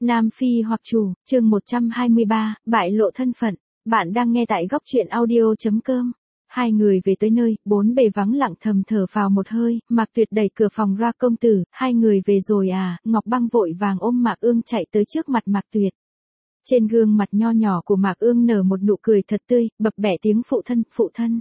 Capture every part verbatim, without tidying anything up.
Nam Phi hoặc chủ, chương một trăm hai mươi ba, bại lộ thân phận. Bạn đang nghe tại góc truyện audio chấm com. Hai người về tới nơi, bốn bề vắng lặng thầm thở vào một hơi, Mạc Tuyệt đẩy cửa phòng ra. Công tử, hai người về rồi à? Ngọc Băng vội vàng ôm Mạc Ương chạy tới trước mặt Mạc Tuyệt. Trên gương mặt nho nhỏ của Mạc Ương nở một nụ cười thật tươi, bập bẹ tiếng phụ thân, phụ thân.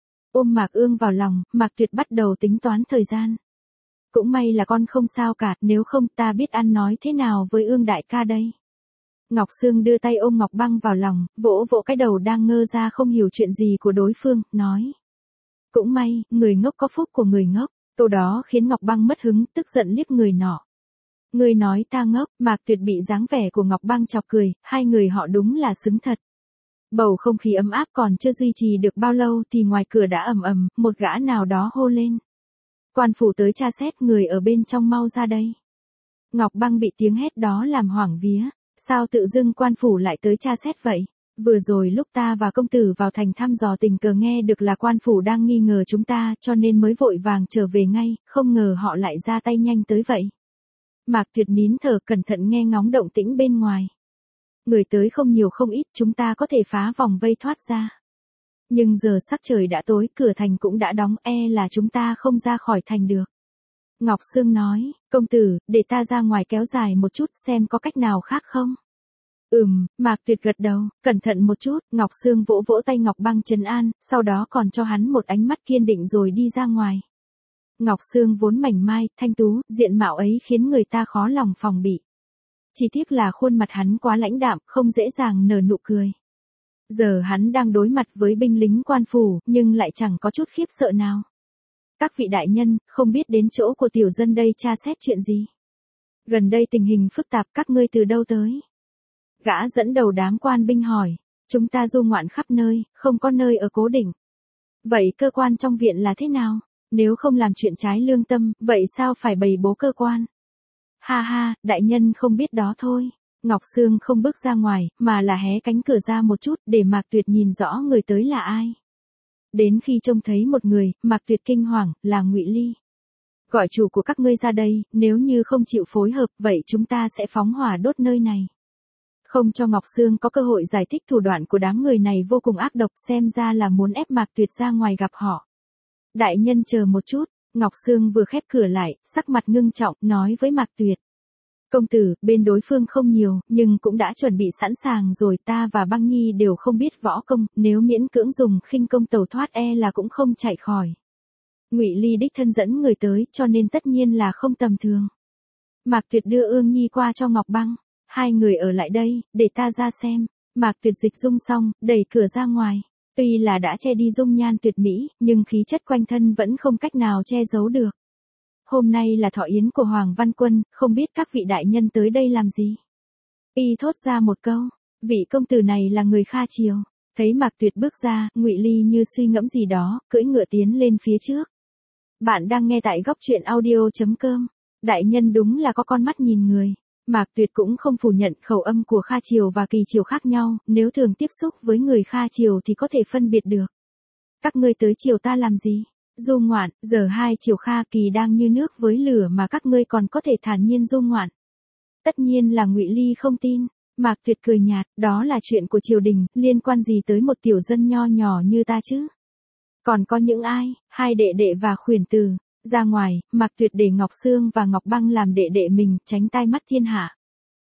Ôm Mạc Ương vào lòng, Mạc Tuyệt bắt đầu tính toán thời gian. Cũng may là con không sao cả, nếu không ta biết ăn nói thế nào với Ương đại ca đây. Ngọc Sương đưa tay ôm Ngọc Băng vào lòng, vỗ vỗ cái đầu đang ngơ ra không hiểu chuyện gì của đối phương, nói. Cũng may, người ngốc có phúc của người ngốc, câu đó khiến Ngọc Băng mất hứng, tức giận liếc người nọ. Người nói ta ngốc, Mạc Tuyệt bị dáng vẻ của Ngọc Băng chọc cười, hai người họ đúng là xứng thật. Bầu không khí ấm áp còn chưa duy trì được bao lâu thì ngoài cửa đã ầm ầm, một gã nào đó hô lên. Quan phủ tới tra xét, người ở bên trong mau ra đây. Ngọc Băng bị tiếng hét đó làm hoảng vía, sao tự dưng quan phủ lại tới tra xét vậy? Vừa rồi lúc ta và công tử vào thành thăm dò tình cờ nghe được là quan phủ đang nghi ngờ chúng ta cho nên mới vội vàng trở về ngay, không ngờ họ lại ra tay nhanh tới vậy. Mạc Tuyệt nín thở cẩn thận nghe ngóng động tĩnh bên ngoài. Người tới không nhiều không ít, chúng ta có thể phá vòng vây thoát ra. Nhưng giờ sắc trời đã tối, cửa thành cũng đã đóng, e là chúng ta không ra khỏi thành được. Ngọc Sương nói, công tử, để ta ra ngoài kéo dài một chút xem có cách nào khác không. Ừm, Mạc Tuyệt gật đầu, cẩn thận một chút, Ngọc Sương vỗ vỗ tay Ngọc Băng trấn an, sau đó còn cho hắn một ánh mắt kiên định rồi đi ra ngoài. Ngọc Sương vốn mảnh mai, thanh tú, diện mạo ấy khiến người ta khó lòng phòng bị. Chỉ tiếc là khuôn mặt hắn quá lãnh đạm, không dễ dàng nở nụ cười. Giờ hắn đang đối mặt với binh lính quan phủ, nhưng lại chẳng có chút khiếp sợ nào. Các vị đại nhân, không biết đến chỗ của tiểu dân đây tra xét chuyện gì? Gần đây tình hình phức tạp, các ngươi từ đâu tới? Gã dẫn đầu đám quan binh hỏi, chúng ta du ngoạn khắp nơi, không có nơi ở cố định. Vậy cơ quan trong viện là thế nào? Nếu không làm chuyện trái lương tâm, vậy sao phải bày bố cơ quan? Ha ha, đại nhân không biết đó thôi. Ngọc Sương không bước ra ngoài, mà là hé cánh cửa ra một chút để Mạc Tuyệt nhìn rõ người tới là ai. Đến khi trông thấy một người, Mạc Tuyệt kinh hoàng, là Ngụy Ly. Gọi chủ của các ngươi ra đây, nếu như không chịu phối hợp, vậy chúng ta sẽ phóng hỏa đốt nơi này. Không cho Ngọc Sương có cơ hội giải thích thủ đoạn của đám người này vô cùng ác độc, xem ra là muốn ép Mạc Tuyệt ra ngoài gặp họ. Đại nhân chờ một chút, Ngọc Sương vừa khép cửa lại, sắc mặt ngưng trọng, nói với Mạc Tuyệt. Công tử, bên đối phương không nhiều, nhưng cũng đã chuẩn bị sẵn sàng rồi, ta và Băng Nhi đều không biết võ công, nếu miễn cưỡng dùng khinh công tẩu thoát e là cũng không chạy khỏi. Ngụy Ly đích thân dẫn người tới, cho nên tất nhiên là không tầm thường. Mạc Tuyệt đưa Ương Nhi qua cho Ngọc Băng, hai người ở lại đây, để ta ra xem. Mạc Tuyệt dịch dung xong, đẩy cửa ra ngoài. Tuy là đã che đi dung nhan tuyệt mỹ, nhưng khí chất quanh thân vẫn không cách nào che giấu được. Hôm nay là thọ yến của Hoàng Văn Quân, không biết các vị đại nhân tới đây làm gì. Y thốt ra một câu, vị công tử này là người Kha Triều. Thấy Mạc Tuyệt bước ra, Ngụy Ly như suy ngẫm gì đó, cưỡi ngựa tiến lên phía trước. Bạn đang nghe tại góc truyện audio chấm com. Đại nhân đúng là có con mắt nhìn người. Mạc Tuyệt cũng không phủ nhận khẩu âm của Kha Triều và Kỳ Triều khác nhau, nếu thường tiếp xúc với người Kha Triều thì có thể phân biệt được. Các ngươi tới triều ta làm gì? Du ngoạn, giờ hai triều Kha Kỳ đang như nước với lửa mà các ngươi còn có thể thản nhiên du ngoạn. Tất nhiên là Ngụy Ly không tin. Mạc Tuyệt cười nhạt, đó là chuyện của triều đình, liên quan gì tới một tiểu dân nho nhỏ như ta chứ? Còn có những ai? Hai đệ đệ và khuyển tử. Ra ngoài, Mạc Tuyệt để Ngọc Sương và Ngọc Băng làm đệ đệ mình, tránh tai mắt thiên hạ.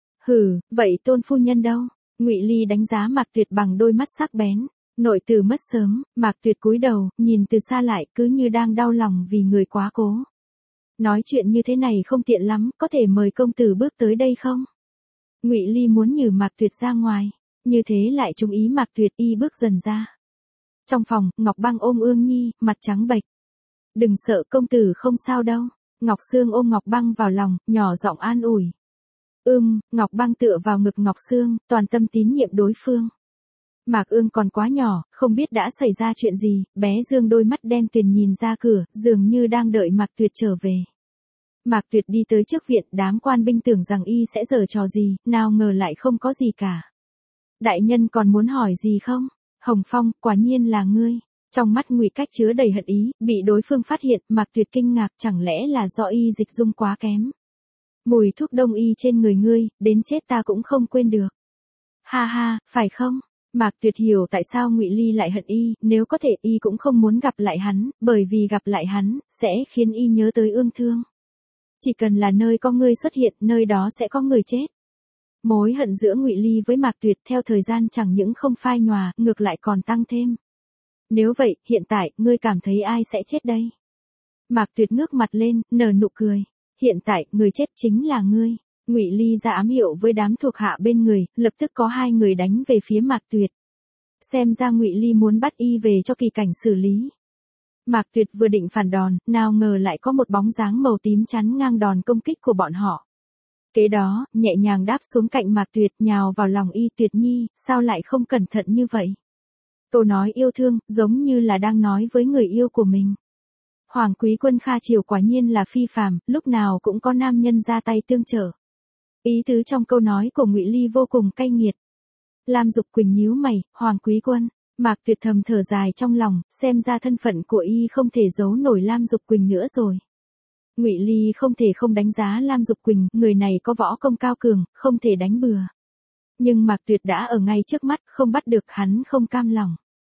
Hừ, vậy tôn phu nhân đâu? Ngụy Ly đánh giá Mạc Tuyệt bằng đôi mắt sắc bén. Nội tử mất sớm, Mạc Tuyệt cúi đầu, nhìn từ xa lại, cứ như đang đau lòng vì người quá cố. Nói chuyện như thế này không tiện lắm, có thể mời công tử bước tới đây không? Ngụy Ly muốn nhử Mạc Tuyệt ra ngoài, như thế lại trúng ý Mạc Tuyệt, y bước dần ra. Trong phòng, Ngọc Băng ôm Ương Nhi, mặt trắng bệch. Đừng sợ, công tử không sao đâu. Ngọc Sương ôm Ngọc Băng vào lòng, nhỏ giọng an ủi. Ưm, Ngọc Băng tựa vào ngực Ngọc Sương, toàn tâm tín nhiệm đối phương. Mạc Ương còn quá nhỏ, không biết đã xảy ra chuyện gì, bé dương đôi mắt đen tuyền nhìn ra cửa, dường như đang đợi Mạc Tuyệt trở về. Mạc Tuyệt đi tới trước viện, đám quan binh tưởng rằng y sẽ giở trò gì, nào ngờ lại không có gì cả. Đại nhân còn muốn hỏi gì không? Hồng Phong, quả nhiên là ngươi. Trong mắt Ngụy Cách chứa đầy hận ý, bị đối phương phát hiện, Mạc Tuyệt kinh ngạc, chẳng lẽ là do y dịch dung quá kém. Mùi thuốc đông y trên người ngươi, đến chết ta cũng không quên được. Ha ha, phải không? Mạc Tuyệt hiểu tại sao Ngụy Ly lại hận y, nếu có thể y cũng không muốn gặp lại hắn, bởi vì gặp lại hắn, sẽ khiến y nhớ tới Ương Thương. Chỉ cần là nơi có ngươi xuất hiện, nơi đó sẽ có người chết. Mối hận giữa Ngụy Ly với Mạc Tuyệt theo thời gian chẳng những không phai nhòa, ngược lại còn tăng thêm. Nếu vậy, hiện tại, ngươi cảm thấy ai sẽ chết đây? Mạc Tuyệt ngước mặt lên, nở nụ cười. Hiện tại, người chết chính là ngươi. Ngụy Ly ra ám hiệu với đám thuộc hạ bên người, lập tức có hai người đánh về phía Mạc Tuyệt. Xem ra Ngụy Ly muốn bắt y về cho Kỳ Cảnh xử lý. Mạc Tuyệt vừa định phản đòn, nào ngờ lại có một bóng dáng màu tím chắn ngang đòn công kích của bọn họ. Kế đó, nhẹ nhàng đáp xuống cạnh Mạc Tuyệt, nhào vào lòng y. Tuyệt nhi, sao lại không cẩn thận như vậy? Câu nói yêu thương, giống như là đang nói với người yêu của mình. Hoàng quý quân Kha Triều quả nhiên là phi phàm, lúc nào cũng có nam nhân ra tay tương trợ. Ý tứ trong câu nói của Ngụy Ly vô cùng cay nghiệt. Lam Dục Quỳnh nhíu mày, Hoàng quý quân, Mạc Tuyệt thầm thở dài trong lòng, xem ra thân phận của y không thể giấu nổi Lam Dục Quỳnh nữa rồi. Ngụy Ly không thể không đánh giá Lam Dục Quỳnh, người này có võ công cao cường, không thể đánh bừa. Nhưng Mạc Tuyệt đã ở ngay trước mắt, không bắt được hắn không cam lòng.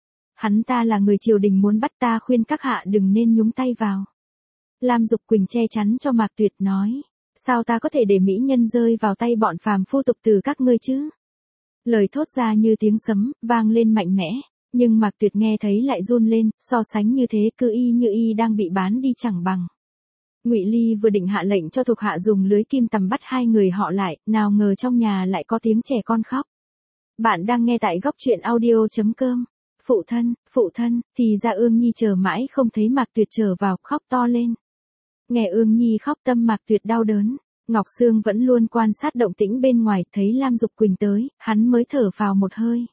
Hắn ta là người triều đình muốn bắt ta, khuyên các hạ đừng nên nhúng tay vào. Lam Dục Quỳnh che chắn cho Mạc Tuyệt nói, sao ta có thể để mỹ nhân rơi vào tay bọn phàm phu tục từ các ngươi chứ? Lời thốt ra như tiếng sấm, vang lên mạnh mẽ, nhưng Mạc Tuyệt nghe thấy lại run lên, so sánh như thế cứ y như y đang bị bán đi chẳng bằng. Ngụy Ly vừa định hạ lệnh cho thuộc hạ dùng lưới kim tằm bắt hai người họ lại, nào ngờ trong nhà lại có tiếng trẻ con khóc. Bạn đang nghe tại góc truyện audio chấm com. Phụ thân, phụ thân, thì ra Ương Nhi chờ mãi không thấy Mạc Tuyệt trở vào, khóc to lên. Nghe Ương Nhi khóc tâm Mạc Tuyệt đau đớn. Ngọc Sương vẫn luôn quan sát động tĩnh bên ngoài, thấy Lam Dục Quỳnh tới, hắn mới thở phào một hơi.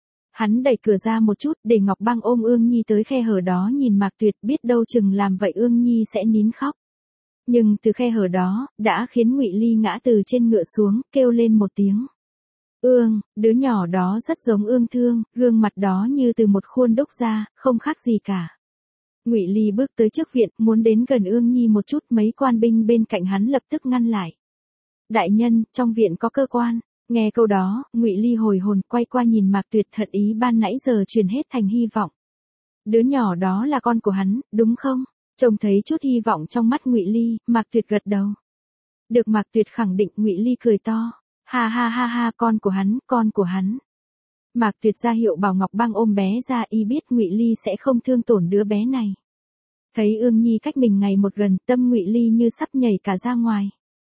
Hắn đẩy cửa ra một chút để Ngọc Băng ôm Ương Nhi tới khe hở đó nhìn Mạc Tuyệt, biết đâu chừng làm vậy Ương Nhi sẽ nín khóc. Nhưng từ khe hở đó, đã khiến Ngụy Ly ngã từ trên ngựa xuống, kêu lên một tiếng. Ương, đứa nhỏ đó rất giống Ương Thương, gương mặt đó như từ một khuôn đúc ra, không khác gì cả. Ngụy Ly bước tới trước viện, muốn đến gần Ương Nhi một chút, mấy quan binh bên cạnh hắn lập tức ngăn lại. Đại nhân, trong viện có cơ quan. Nghe câu đó, Ngụy Ly hồi hồn, quay qua nhìn Mạc Tuyệt, hận ý ban nãy giờ truyền hết thành hy vọng. Đứa nhỏ đó là con của hắn, đúng không? Trông thấy chút hy vọng trong mắt Ngụy Ly, Mạc Tuyệt gật đầu. Được Mạc Tuyệt khẳng định, Ngụy Ly cười to. Ha ha ha ha, con của hắn, con của hắn. Mạc Tuyệt ra hiệu bảo Ngọc Băng ôm bé ra, y biết Ngụy Ly sẽ không thương tổn đứa bé này. Thấy Ương Nhi cách mình ngày một gần, tâm Ngụy Ly như sắp nhảy cả ra ngoài.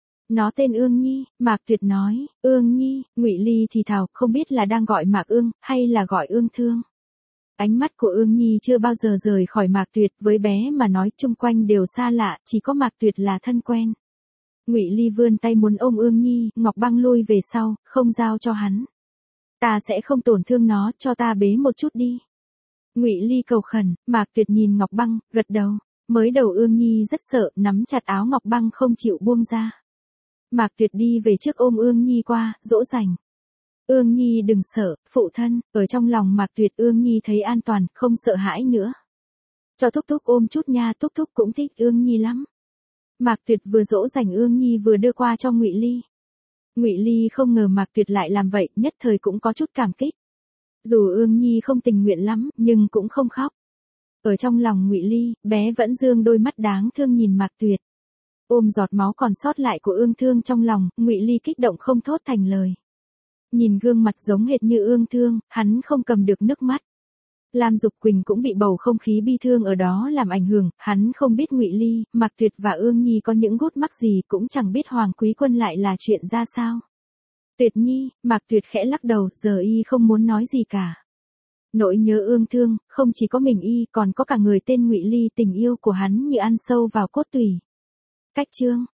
Nó tên Ương Nhi, Mạc Tuyệt nói, Ương Nhi, Ngụy Ly thì thào, không biết là đang gọi Mạc Ương, hay là gọi Ương Thương. Ánh mắt của Ương Nhi chưa bao giờ rời khỏi Mạc Tuyệt, với bé mà nói chung quanh đều xa lạ, chỉ có Mạc Tuyệt là thân quen. Ngụy Ly vươn tay muốn ôm Ương Nhi, Ngọc Băng lui về sau, không giao cho hắn. Ta sẽ không tổn thương nó, cho ta bế một chút đi. Ngụy Ly cầu khẩn, Mạc Tuyệt nhìn Ngọc Băng, gật đầu. Mới đầu Ương Nhi rất sợ, nắm chặt áo Ngọc Băng không chịu buông ra. Mạc Tuyệt đi về trước ôm Ương Nhi qua, dỗ dành. Ương Nhi đừng sợ, phụ thân, ở trong lòng Mạc Tuyệt Ương Nhi thấy an toàn, không sợ hãi nữa. Cho Thúc Thúc ôm chút nha, Thúc Thúc cũng thích Ương Nhi lắm. Mạc Tuyệt vừa dỗ dành Ương Nhi vừa đưa qua cho Ngụy Ly. Ngụy Ly không ngờ Mạc Tuyệt lại làm vậy, nhất thời cũng có chút cảm kích. Dù Ương Nhi không tình nguyện lắm, nhưng cũng không khóc. Ở trong lòng Ngụy Ly, bé vẫn dương đôi mắt đáng thương nhìn Mạc Tuyệt. Ôm giọt máu còn sót lại của Ương Thương trong lòng, Ngụy Ly kích động không thốt thành lời. Nhìn gương mặt giống hệt như Ương Thương, hắn không cầm được nước mắt. Lam Dục Quỳnh cũng bị bầu không khí bi thương ở đó làm ảnh hưởng, hắn không biết Ngụy Ly, Mạc Tuyệt và Ương Nhi có những gút mắc gì, cũng chẳng biết Hoàng Quý Quân lại là chuyện ra sao. Tuyệt Nhi, Mạc Tuyệt khẽ lắc đầu, giờ y không muốn nói gì cả. Nỗi nhớ Ương Thương, không chỉ có mình y, còn có cả người tên Ngụy Ly, tình yêu của hắn như ăn sâu vào cốt tủy. Cách chương